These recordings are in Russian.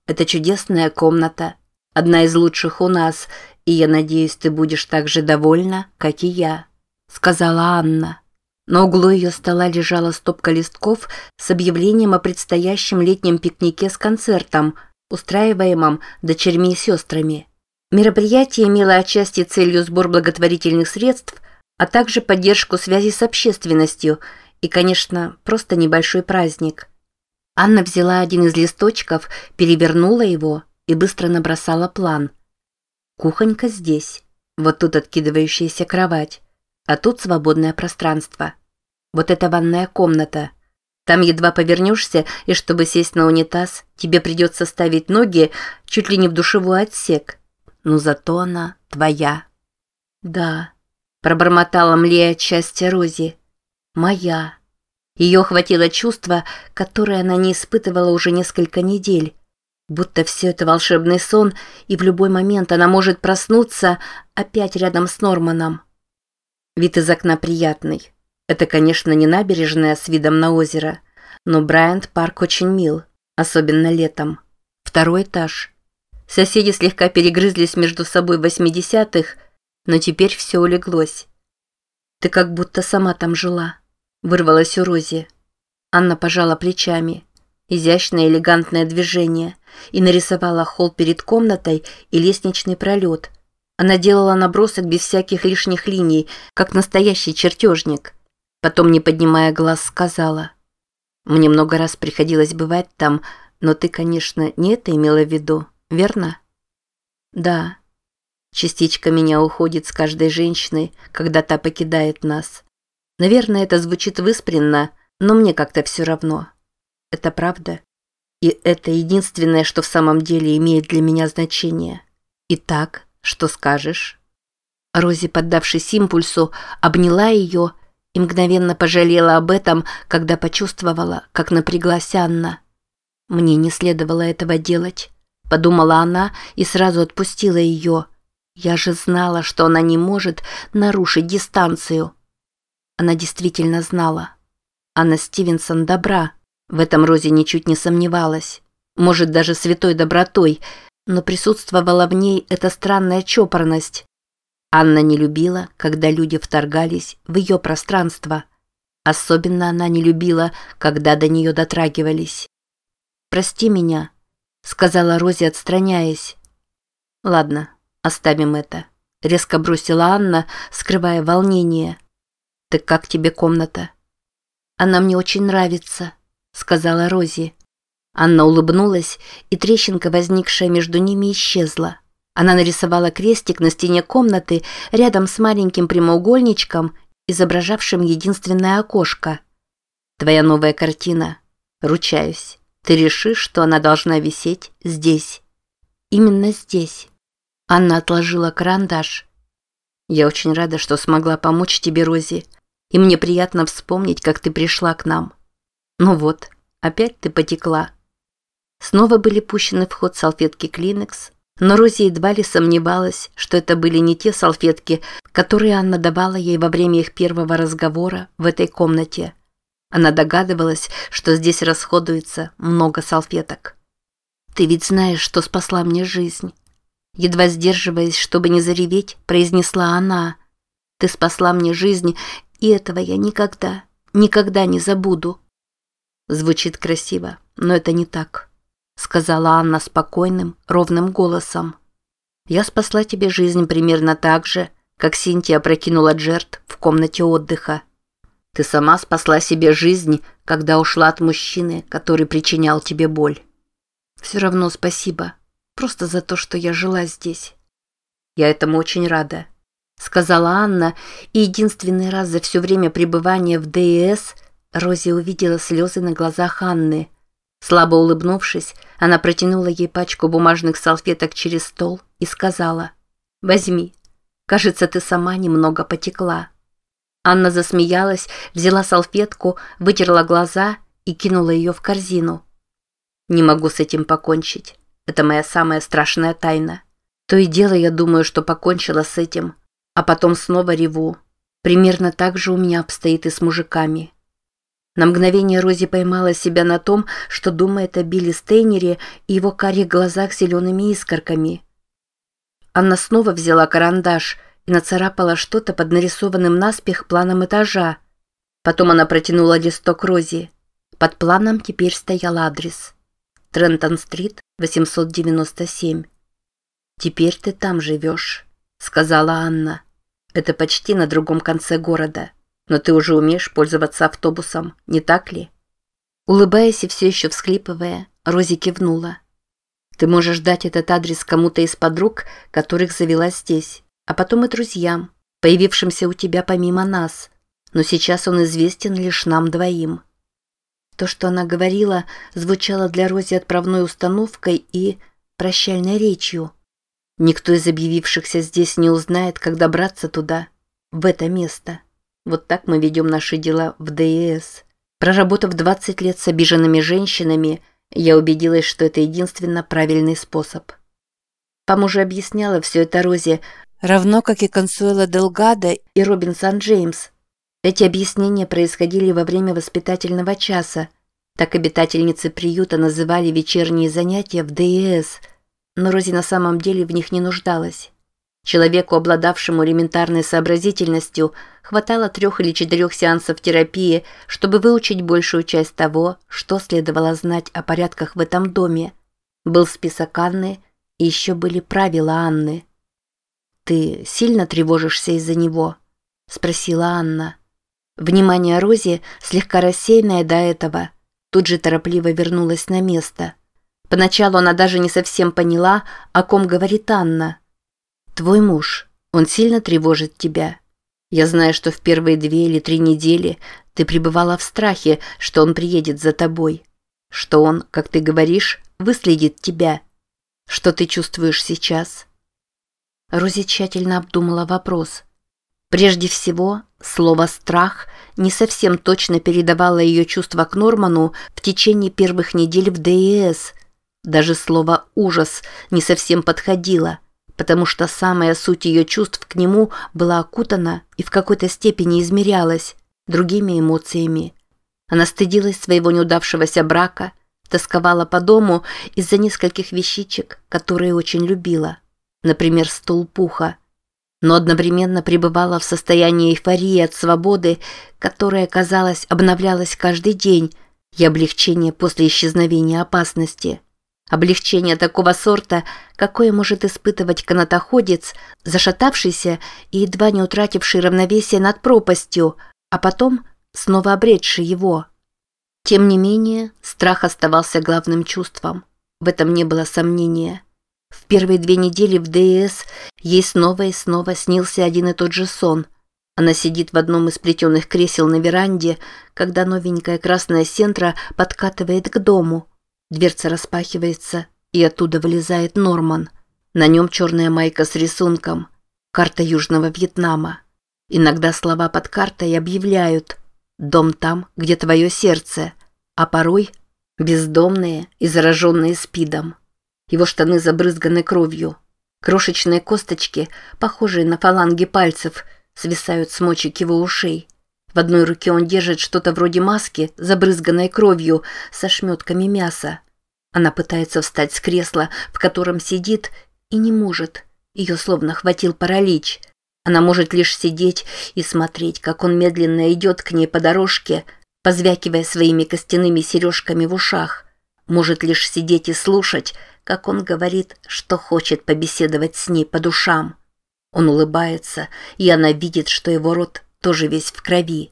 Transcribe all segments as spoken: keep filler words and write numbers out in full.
Это чудесная комната, одна из лучших у нас, и я надеюсь, ты будешь так же довольна, как и я», — сказала Анна. На углу ее стола лежала стопка листков с объявлением о предстоящем летнем пикнике с концертом, устраиваемом дочерьми и сестрами. Мероприятие имело отчасти целью сбор благотворительных средств, а также поддержку связи с общественностью и, конечно, просто небольшой праздник. Анна взяла один из листочков, перевернула его и быстро набросала план. Кухонька здесь, вот тут откидывающаяся кровать, а тут свободное пространство. Вот это ванная комната. Там едва повернешься, и чтобы сесть на унитаз, тебе придется ставить ноги чуть ли не в душевой отсек. Но зато она твоя. Да, пробормотала млея от счастья Рози. Моя. Ее охватило чувство, которое она не испытывала уже несколько недель. Будто все это волшебный сон, и в любой момент она может проснуться опять рядом с Норманом. Вид из окна приятный. Это, конечно, не набережная с видом на озеро, но Брайант-парк очень мил, особенно летом. Второй этаж. Соседи слегка перегрызлись между собой в восьмидесятых, но теперь все улеглось. «Ты как будто сама там жила», — вырвалась у Рози. Анна пожала плечами. Изящное элегантное движение, и нарисовала холл перед комнатой и лестничный пролет. Она делала набросок без всяких лишних линий, как настоящий чертежник. Потом, не поднимая глаз, сказала: «Мне много раз приходилось бывать там, но ты, конечно, не это имела в виду, верно?» «Да. Частичка меня уходит с каждой женщиной, когда та покидает нас. Наверное, это звучит выспренно, но мне как-то все равно. Это правда. И это единственное, что в самом деле имеет для меня значение. Итак, что скажешь?» Рози, поддавшись импульсу, обняла ее и мгновенно пожалела об этом, когда почувствовала, как напряглась Анна. «Мне не следовало этого делать», — подумала она и сразу отпустила ее. «Я же знала, что она не может нарушить дистанцию». Она действительно знала. Анна Стивенсон добра. В этом Рози ничуть не сомневалась. Может, даже святой добротой, но присутствовала в ней эта странная чопорность. Анна не любила, когда люди вторгались в ее пространство. Особенно она не любила, когда до нее дотрагивались. «Прости меня», — сказала Рози, отстраняясь. «Ладно, оставим это», — резко бросила Анна, скрывая волнение. «Так как тебе комната?» «Она мне очень нравится», — сказала Рози. Анна улыбнулась, и трещинка, возникшая между ними, исчезла. Она нарисовала крестик на стене комнаты рядом с маленьким прямоугольничком, изображавшим единственное окошко. «Твоя новая картина. Ручаюсь. Ты решишь, что она должна висеть здесь». «Именно здесь». Анна отложила карандаш. «Я очень рада, что смогла помочь тебе, Рози. И мне приятно вспомнить, как ты пришла к нам. Ну вот, опять ты потекла». Снова были пущены в ход салфетки Клинекс, но Рози едва ли сомневалась, что это были не те салфетки, которые Анна давала ей во время их первого разговора в этой комнате. Она догадывалась, что здесь расходуется много салфеток. «Ты ведь знаешь, что спасла мне жизнь». Едва сдерживаясь, чтобы не зареветь, произнесла она. «Ты спасла мне жизнь, и этого я никогда, никогда не забуду». Звучит красиво, но это не так, сказала Анна спокойным, ровным голосом. «Я спасла тебе жизнь примерно так же, как Синтия опрокинула Джерт в комнате отдыха. Ты сама спасла себе жизнь, когда ушла от мужчины, который причинял тебе боль. Все равно спасибо, просто за то, что я жила здесь». «Я этому очень рада», сказала Анна, и единственный раз за все время пребывания в ДЭС Рози увидела слезы на глазах Анны. Слабо улыбнувшись, она протянула ей пачку бумажных салфеток через стол и сказала: «Возьми. Кажется, ты сама немного потекла». Анна засмеялась, взяла салфетку, вытерла глаза и кинула ее в корзину. «Не могу с этим покончить. Это моя самая страшная тайна. То и дело я думаю, что покончила с этим, а потом снова реву. Примерно так же у меня обстоит и с мужиками». На мгновение Рози поймала себя на том, что думает о Билли Стейнере и его карих глазах с зелеными искорками. Анна снова взяла карандаш и нацарапала что-то под нарисованным наспех планом этажа. Потом она протянула листок Рози. Под планом теперь стоял адрес. Трентон-стрит, восемьсот девяносто семь. «Теперь ты там живешь», — сказала Анна. «Это почти на другом конце города. Но ты уже умеешь пользоваться автобусом, не так ли?» Улыбаясь и все еще всхлипывая, Рози кивнула. «Ты можешь дать этот адрес кому-то из подруг, которых завела здесь, а потом и друзьям, появившимся у тебя помимо нас. Но сейчас он известен лишь нам двоим». То, что она говорила, звучало для Рози отправной установкой и прощальной речью. Никто из объявившихся здесь не узнает, как добраться туда, в это место. Вот так мы ведем наши дела в ДЭС. Проработав двадцать лет с обиженными женщинами, я убедилась, что это единственно правильный способ. Пам уже объясняла все это Рози, равно как и Консуэла Делгадо и Робинсон Джеймс. Эти объяснения происходили во время воспитательного часа. Так обитательницы приюта называли вечерние занятия в ДЭС, но Рози на самом деле в них не нуждалась. Человеку, обладавшему элементарной сообразительностью, хватало трех или четырех сеансов терапии, чтобы выучить большую часть того, что следовало знать о порядках в этом доме. Был список Анны, и еще были правила Анны. «Ты сильно тревожишься из-за него?» – спросила Анна. Внимание Рози, слегка рассеянное до этого, тут же торопливо вернулось на место. Поначалу она даже не совсем поняла, о ком говорит Анна. «Твой муж, он сильно тревожит тебя? Я знаю, что в первые две или три недели ты пребывала в страхе, что он приедет за тобой, что он, как ты говоришь, выследит тебя. Что ты чувствуешь сейчас?» Рози тщательно обдумала вопрос. Прежде всего, слово «страх» не совсем точно передавало ее чувства к Норману в течение первых недель в ДЭС. Даже слово «ужас» не совсем подходило, потому что самая суть ее чувств к нему была окутана и в какой-то степени измерялась другими эмоциями. Она стыдилась своего неудавшегося брака, тосковала по дому из-за нескольких вещичек, которые очень любила, например, стул пуха, но одновременно пребывала в состоянии эйфории от свободы, которая, казалось, обновлялась каждый день, и облегчения после исчезновения опасности. Облегчение такого сорта, какое может испытывать канатоходец, зашатавшийся и едва не утративший равновесие над пропастью, а потом снова обретший его. Тем не менее, страх оставался главным чувством. В этом не было сомнения. В первые две недели в ДЭС ей снова и снова снился один и тот же сон. Она сидит в одном из плетеных кресел на веранде, когда новенькая красная сентра подкатывает к дому. Дверца распахивается, и оттуда вылезает Норман. На нем черная майка с рисунком. Карта Южного Вьетнама. Иногда слова под картой объявляют «Дом там, где твое сердце», а порой «Бездомные и зараженные СПИДом». Его штаны забрызганы кровью. Крошечные косточки, похожие на фаланги пальцев, свисают с мочек его ушей. В одной руке он держит что-то вроде маски, забрызганной кровью, со шметками мяса. Она пытается встать с кресла, в котором сидит, и не может. Ее словно хватил паралич. Она может лишь сидеть и смотреть, как он медленно идет к ней по дорожке, позвякивая своими костяными сережками в ушах. Может лишь сидеть и слушать, как он говорит, что хочет побеседовать с ней по душам. Он улыбается, и она видит, что его рот тоже весь в крови.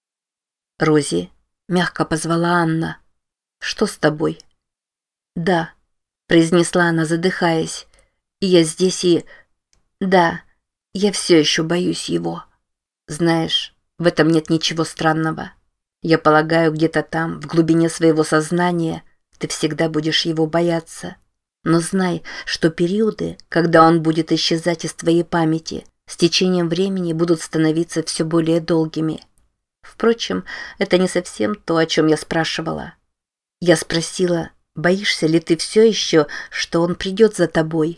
«Рози», — мягко позвала Анна, — «что с тобой?» «Да», — произнесла она, задыхаясь, — «я здесь и... да, я все еще боюсь его. Знаешь, в этом нет ничего странного. Я полагаю, где-то там, в глубине своего сознания, ты всегда будешь его бояться. Но знай, что периоды, когда он будет исчезать из твоей памяти, с течением времени будут становиться все более долгими. Впрочем, это не совсем то, о чем я спрашивала. Я спросила, боишься ли ты все еще, что он придет за тобой?»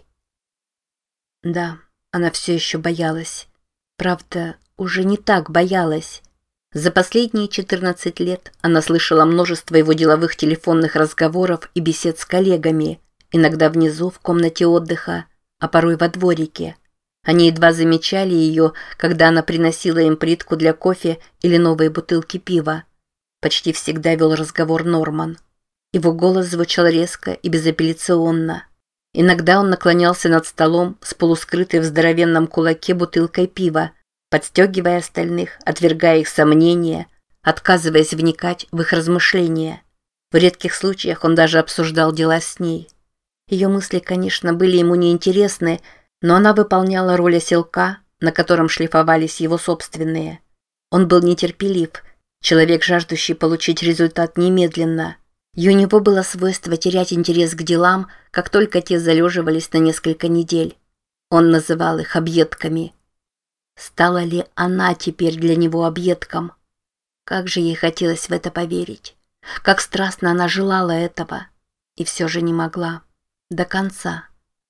Да, она все еще боялась. Правда, уже не так боялась. За последние четырнадцать лет она слышала множество его деловых телефонных разговоров и бесед с коллегами, иногда внизу в комнате отдыха, а порой во дворике. Они едва замечали ее, когда она приносила им плитку для кофе или новые бутылки пива. Почти всегда вел разговор Норман. Его голос звучал резко и безапелляционно. Иногда он наклонялся над столом с полускрытой в здоровенном кулаке бутылкой пива, подстегивая остальных, отвергая их сомнения, отказываясь вникать в их размышления. В редких случаях он даже обсуждал дела с ней. Ее мысли, конечно, были ему неинтересны, но она выполняла роль оселка, на котором шлифовались его собственные. Он был нетерпелив, человек, жаждущий получить результат немедленно. И у него было свойство терять интерес к делам, как только те залеживались на несколько недель. Он называл их объедками. Стала ли она теперь для него объедком? Как же ей хотелось в это поверить. Как страстно она желала этого. И все же не могла. До конца.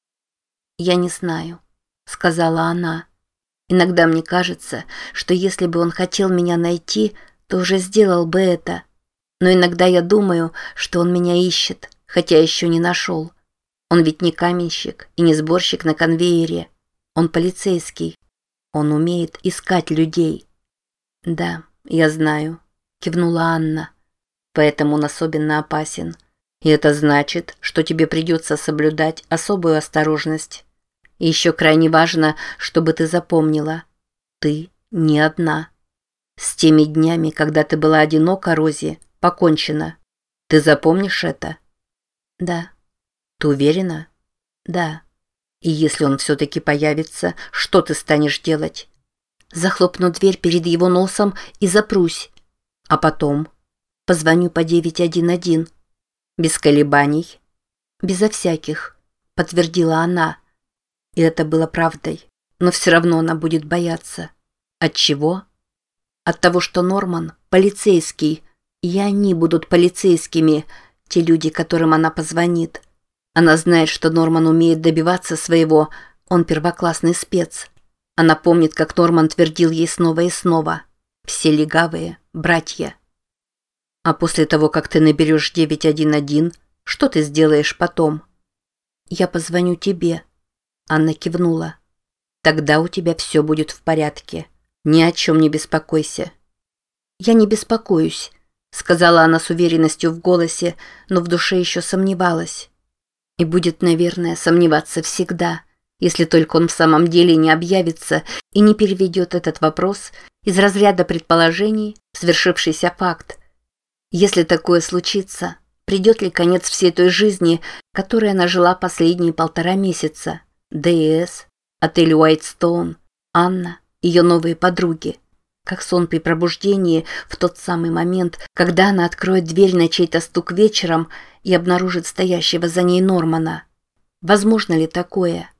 «Я не знаю», — сказала она. «Иногда мне кажется, что если бы он хотел меня найти, то уже сделал бы это. Но иногда я думаю, что он меня ищет, хотя еще не нашел. Он ведь не каменщик и не сборщик на конвейере. Он полицейский. Он умеет искать людей». «Да, я знаю», — кивнула Анна. «Поэтому он особенно опасен. И это значит, что тебе придется соблюдать особую осторожность. И еще крайне важно, чтобы ты запомнила. Ты не одна. С теми днями, когда ты была одинока, Рози, покончено. Ты запомнишь это?» «Да». «Ты уверена?» «Да». «И если он все-таки появится, что ты станешь делать?» «Захлопну дверь перед его носом и запрусь. А потом?» «Позвоню по девять один один». «Без колебаний?» «Безо всяких», — подтвердила она. И это было правдой. Но все равно она будет бояться. От чего? От того, что Норман – полицейский, и они будут полицейскими, те люди, которым она позвонит. Она знает, что Норман умеет добиваться своего, он первоклассный спец. Она помнит, как Норман твердил ей снова и снова. Все легавые, братья. А после того, как ты наберешь девять один один, что ты сделаешь потом? «Я позвоню тебе», — Анна кивнула. «Тогда у тебя все будет в порядке. Ни о чем не беспокойся». «Я не беспокоюсь», — сказала она с уверенностью в голосе, но в душе еще сомневалась. И будет, наверное, сомневаться всегда, если только он в самом деле не объявится и не переведет этот вопрос из разряда предположений в свершившийся факт. Если такое случится, придет ли конец всей той жизни, которой она жила последние полтора месяца? ДС, отель Уайтстоун, Анна, ее новые подруги. Как сон при пробуждении в тот самый момент, когда она откроет дверь на чей-то стук вечером и обнаружит стоящего за ней Нормана. Возможно ли такое?